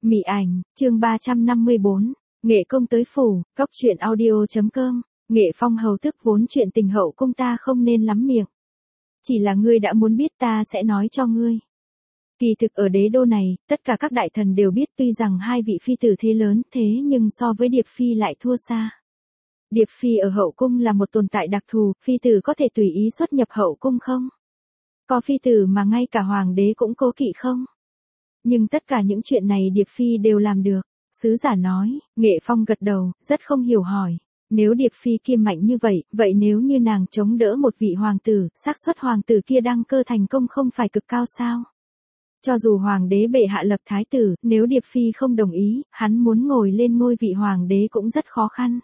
Mị ảnh, chương 354, nghệ công tới phủ, cóc truyện audio.com, Nghệ Phong hầu tức vốn chuyện tình hậu cung ta không nên lắm miệng. Chỉ là ngươi đã muốn biết ta sẽ nói cho ngươi. Kỳ thực ở đế đô này, tất cả các đại thần đều biết tuy rằng hai vị phi tử thế lớn thế nhưng so với Điệp Phi lại thua xa. Điệp Phi ở hậu cung là một tồn tại đặc thù, phi tử có thể tùy ý xuất nhập hậu cung không? Có phi tử mà ngay cả hoàng đế cũng cố kỵ không? Nhưng tất cả những chuyện này Điệp Phi đều làm được. Sứ giả nói, Nghệ Phong gật đầu, rất không hiểu hỏi. Nếu Điệp Phi kia mạnh như vậy, vậy nếu như nàng chống đỡ một vị hoàng tử, xác suất hoàng tử kia đăng cơ thành công không phải cực cao sao? Cho dù hoàng đế bệ hạ lập thái tử, nếu Điệp Phi không đồng ý, hắn muốn ngồi lên ngôi vị hoàng đế cũng rất khó khăn.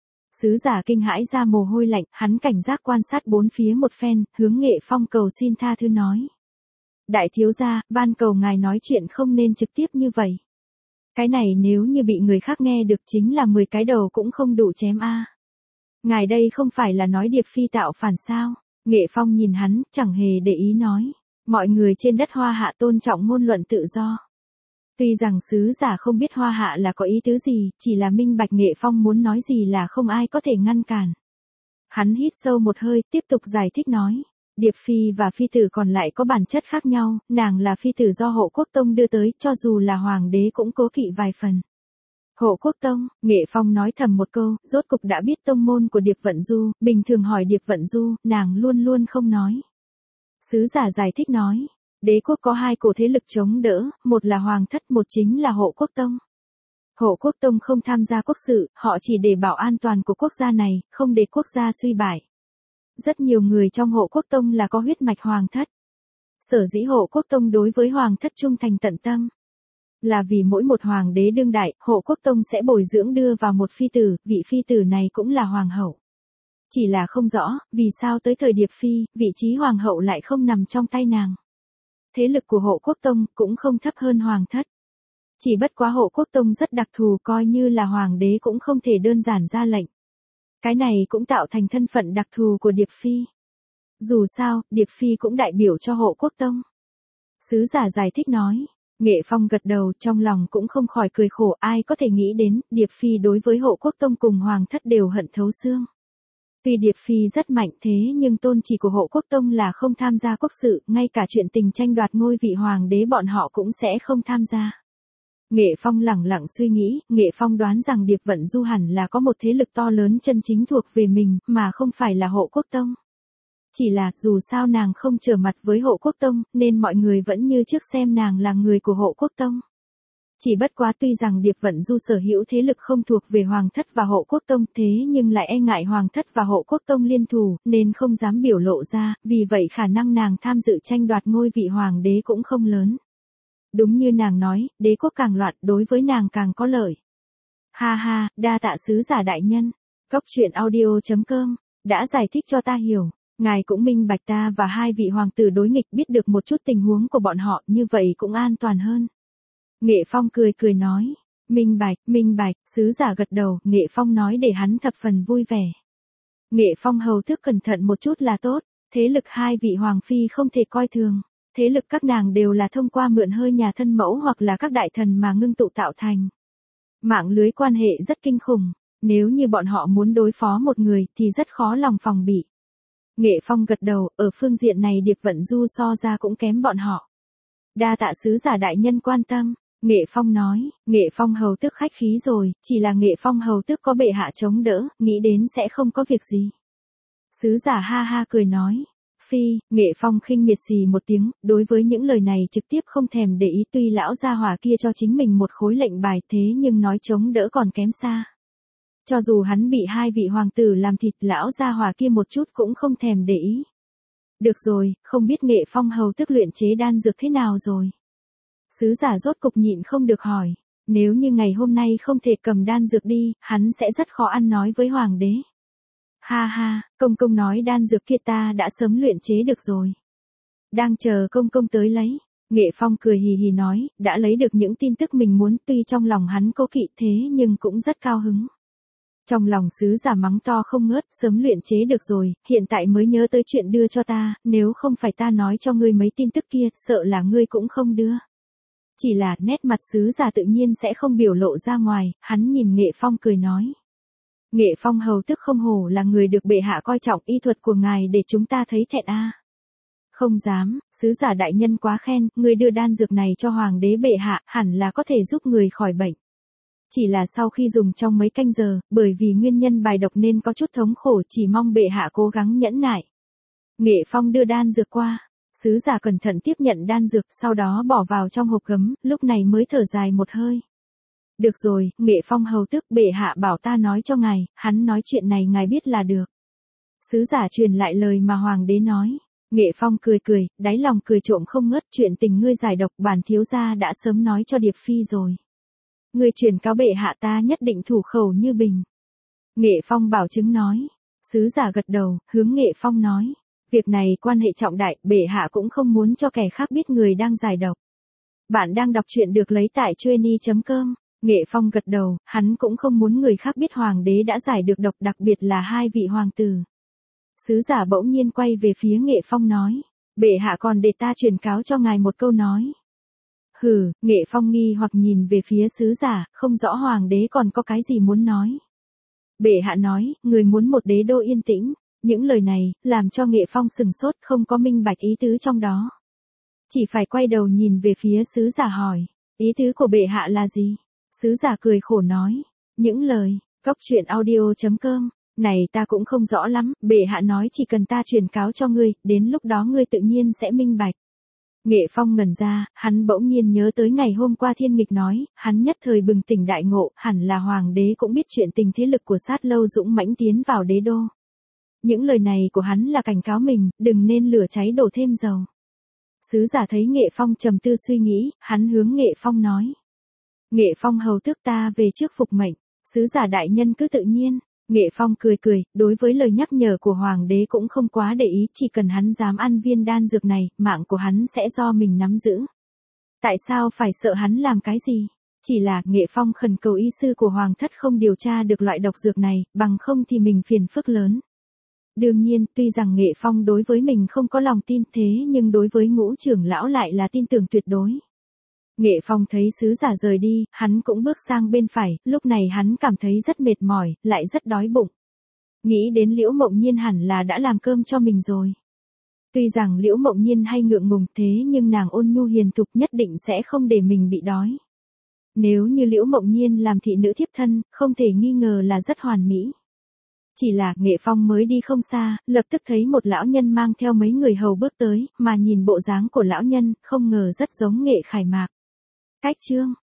Sứ giả kinh hãi ra mồ hôi lạnh, hắn cảnh giác quan sát bốn phía một phen, hướng Nghệ Phong cầu xin tha thứ nói. Đại thiếu gia, van cầu ngài nói chuyện không nên trực tiếp như vậy. Cái này nếu như bị người khác nghe được chính là 10 cái đầu cũng không đủ chém a. Ngài đây không phải là nói Điệp Phi tạo phản sao? Nghệ Phong nhìn hắn, chẳng hề để ý nói. Mọi người trên đất Hoa Hạ tôn trọng ngôn luận tự do. Tuy rằng sứ giả không biết Hoa Hạ là có ý tứ gì, chỉ là minh bạch Nghệ Phong muốn nói gì là không ai có thể ngăn cản. Hắn hít sâu một hơi, tiếp tục giải thích nói. Điệp Phi và phi tử còn lại có bản chất khác nhau, nàng là phi tử do Hộ Quốc Tông đưa tới, cho dù là hoàng đế cũng cố kỵ vài phần. Hộ Quốc Tông, Nghệ Phong nói thầm một câu, rốt cục đã biết tông môn của Điệp Vận Du, bình thường hỏi Điệp Vận Du, nàng luôn luôn không nói. Sứ giả giải thích nói, đế quốc có hai cổ thế lực chống đỡ, một là Hoàng thất, một chính là Hộ Quốc Tông. Hộ Quốc Tông không tham gia quốc sự, họ chỉ để bảo an toàn của quốc gia này, không để quốc gia suy bại. Rất nhiều người trong Hộ Quốc Tông là có huyết mạch Hoàng thất. Sở dĩ Hộ Quốc Tông đối với Hoàng thất trung thành tận tâm. Là vì mỗi một hoàng đế đương đại, Hộ Quốc Tông sẽ bồi dưỡng đưa vào một phi tử, vị phi tử này cũng là hoàng hậu. Chỉ là không rõ, vì sao tới thời Điệp Phi, vị trí hoàng hậu lại không nằm trong tay nàng. Thế lực của Hộ Quốc Tông cũng không thấp hơn Hoàng thất. Chỉ bất quá Hộ Quốc Tông rất đặc thù, coi như là hoàng đế cũng không thể đơn giản ra lệnh. Cái này cũng tạo thành thân phận đặc thù của Điệp Phi. Dù sao, Điệp Phi cũng đại biểu cho Hộ Quốc Tông. Sứ giả giải thích nói. Nghệ Phong gật đầu, trong lòng cũng không khỏi cười khổ, ai có thể nghĩ đến, Điệp Phi đối với Hộ Quốc Tông cùng Hoàng thất đều hận thấu xương. Tuy Điệp Phi rất mạnh thế nhưng tôn chỉ của Hộ Quốc Tông là không tham gia quốc sự, ngay cả chuyện tình tranh đoạt ngôi vị hoàng đế bọn họ cũng sẽ không tham gia. Nghệ Phong lẳng lặng suy nghĩ, Nghệ Phong đoán rằng Điệp Vận Du hẳn là có một thế lực to lớn chân chính thuộc về mình, mà không phải là Hộ Quốc Tông. Chỉ là, dù sao nàng không trở mặt với Hộ Quốc Tông, nên mọi người vẫn như trước xem nàng là người của Hộ Quốc Tông. Chỉ bất quá tuy rằng Điệp Vận Du sở hữu thế lực không thuộc về Hoàng thất và Hộ Quốc Tông thế nhưng lại e ngại Hoàng thất và Hộ Quốc Tông liên thủ, nên không dám biểu lộ ra, vì vậy khả năng nàng tham dự tranh đoạt ngôi vị hoàng đế cũng không lớn. Đúng như nàng nói, đế quốc càng loạn đối với nàng càng có lợi. Ha ha, đa tạ sứ giả đại nhân. Cóc truyện audio.com, đã giải thích cho ta hiểu. Ngài cũng minh bạch ta và hai vị hoàng tử đối nghịch biết được một chút tình huống của bọn họ, như vậy cũng an toàn hơn. Nghệ Phong cười cười nói, minh bạch, sứ giả gật đầu, Nghệ Phong nói để hắn thập phần vui vẻ. Nghệ Phong hầu thức cẩn thận một chút là tốt, thế lực hai vị hoàng phi không thể coi thường, thế lực các nàng đều là thông qua mượn hơi nhà thân mẫu hoặc là các đại thần mà ngưng tụ tạo thành. Mạng lưới quan hệ rất kinh khủng, nếu như bọn họ muốn đối phó một người thì rất khó lòng phòng bị. Nghệ Phong gật đầu, ở phương diện này Điệp Vận Du so ra cũng kém bọn họ. Đa tạ sứ giả đại nhân quan tâm, Nghệ Phong nói, Nghệ Phong hầu tước khách khí rồi, chỉ là Nghệ Phong hầu tước có bệ hạ chống đỡ, nghĩ đến sẽ không có việc gì. Sứ giả ha ha cười nói, Nghệ Phong khinh miệt xì một tiếng, đối với những lời này trực tiếp không thèm để ý tuy lão gia hỏa kia cho chính mình một khối lệnh bài thế nhưng nói chống đỡ còn kém xa. Cho dù hắn bị hai vị hoàng tử làm thịt lão gia hỏa kia một chút cũng không thèm để ý. Được rồi, không biết Nghệ Phong hầu tức luyện chế đan dược thế nào rồi. Sứ giả rốt cục nhịn không được hỏi, nếu như ngày hôm nay không thể cầm đan dược đi, hắn sẽ rất khó ăn nói với hoàng đế. Ha ha, công công nói đan dược kia ta đã sớm luyện chế được rồi. Đang chờ công công tới lấy. Nghệ Phong cười hì hì nói, đã lấy được những tin tức mình muốn tuy trong lòng hắn cố kỵ thế nhưng cũng rất cao hứng. Trong lòng sứ giả mắng to không ngớt, sớm luyện chế được rồi, hiện tại mới nhớ tới chuyện đưa cho ta, nếu không phải ta nói cho ngươi mấy tin tức kia, sợ là ngươi cũng không đưa. Chỉ là nét mặt sứ giả tự nhiên sẽ không biểu lộ ra ngoài, hắn nhìn Nghệ Phong cười nói. Nghệ Phong hầu tức không hổ là người được bệ hạ coi trọng, y thuật của ngài để chúng ta thấy thẹn a. Không dám, sứ giả đại nhân quá khen, người đưa đan dược này cho hoàng đế bệ hạ, hẳn là có thể giúp người khỏi bệnh. Chỉ là sau khi dùng trong mấy canh giờ, bởi vì nguyên nhân bài độc nên có chút thống khổ, chỉ mong bệ hạ cố gắng nhẫn nại. Nghệ Phong đưa đan dược qua, sứ giả cẩn thận tiếp nhận đan dược, sau đó bỏ vào trong hộp gấm, lúc này mới thở dài một hơi. Được rồi, Nghệ Phong hầu tức, bệ hạ bảo ta nói cho ngài, hắn nói chuyện này ngài biết là được. Sứ giả truyền lại lời mà hoàng đế nói. Nghệ Phong cười cười, đáy lòng cười trộm không ngớt, chuyện tình ngươi giải độc bản thiếu gia đã sớm nói cho Điệp Phi rồi. Ngươi truyền cáo bệ hạ ta nhất định thủ khẩu như bình. Nghệ Phong bảo chứng nói. Sứ giả gật đầu, hướng Nghệ Phong nói. Việc này quan hệ trọng đại, bệ hạ cũng không muốn cho kẻ khác biết người đang giải độc. Bạn đang đọc truyện được lấy tại Chueny.com. Nghệ Phong gật đầu, hắn cũng không muốn người khác biết hoàng đế đã giải được độc, đặc biệt là hai vị hoàng tử. Sứ giả bỗng nhiên quay về phía Nghệ Phong nói. Bệ hạ còn để ta truyền cáo cho ngài một câu nói. Hừ, Nghệ Phong nghi hoặc nhìn về phía sứ giả, không rõ hoàng đế còn có cái gì muốn nói. Bệ hạ nói, người muốn một đế đô yên tĩnh. Những lời này, làm cho Nghệ Phong sừng sốt, không có minh bạch ý tứ trong đó. Chỉ phải quay đầu nhìn về phía sứ giả hỏi, ý tứ của bệ hạ là gì? Sứ giả cười khổ nói, những lời, Cóc Truyện Audio.com, này ta cũng không rõ lắm, bệ hạ nói chỉ cần ta truyền cáo cho ngươi, đến lúc đó ngươi tự nhiên sẽ minh bạch. Nghệ Phong ngẩn ra, hắn bỗng nhiên nhớ tới ngày hôm qua Thiên Nghịch nói, hắn nhất thời bừng tỉnh đại ngộ, hẳn là hoàng đế cũng biết chuyện tình thế lực của Sát Lâu dũng mãnh tiến vào đế đô. Những lời này của hắn là cảnh cáo mình, đừng nên lửa cháy đổ thêm dầu. Sứ giả thấy Nghệ Phong trầm tư suy nghĩ, hắn hướng Nghệ Phong nói. Nghệ Phong hầu tước ta về trước phục mệnh, sứ giả đại nhân cứ tự nhiên. Nghệ Phong cười cười, đối với lời nhắc nhở của hoàng đế cũng không quá để ý, chỉ cần hắn dám ăn viên đan dược này, mạng của hắn sẽ do mình nắm giữ. Tại sao phải sợ hắn làm cái gì? Chỉ là Nghệ Phong khẩn cầu y sư của hoàng thất không điều tra được loại độc dược này, bằng không thì mình phiền phức lớn. Đương nhiên, tuy rằng Nghệ Phong đối với mình không có lòng tin thế nhưng đối với Ngũ trưởng lão lại là tin tưởng tuyệt đối. Nghệ Phong thấy sứ giả rời đi, hắn cũng bước sang bên phải, lúc này hắn cảm thấy rất mệt mỏi, lại rất đói bụng. Nghĩ đến Liễu Mộng Nhiên hẳn là đã làm cơm cho mình rồi. Tuy rằng Liễu Mộng Nhiên hay ngượng ngùng thế nhưng nàng ôn nhu hiền thục nhất định sẽ không để mình bị đói. Nếu như Liễu Mộng Nhiên làm thị nữ thiếp thân, không thể nghi ngờ là rất hoàn mỹ. Chỉ là Nghệ Phong mới đi không xa, lập tức thấy một lão nhân mang theo mấy người hầu bước tới, mà nhìn bộ dáng của lão nhân, không ngờ rất giống Nghệ Khải Mạc. Cách chương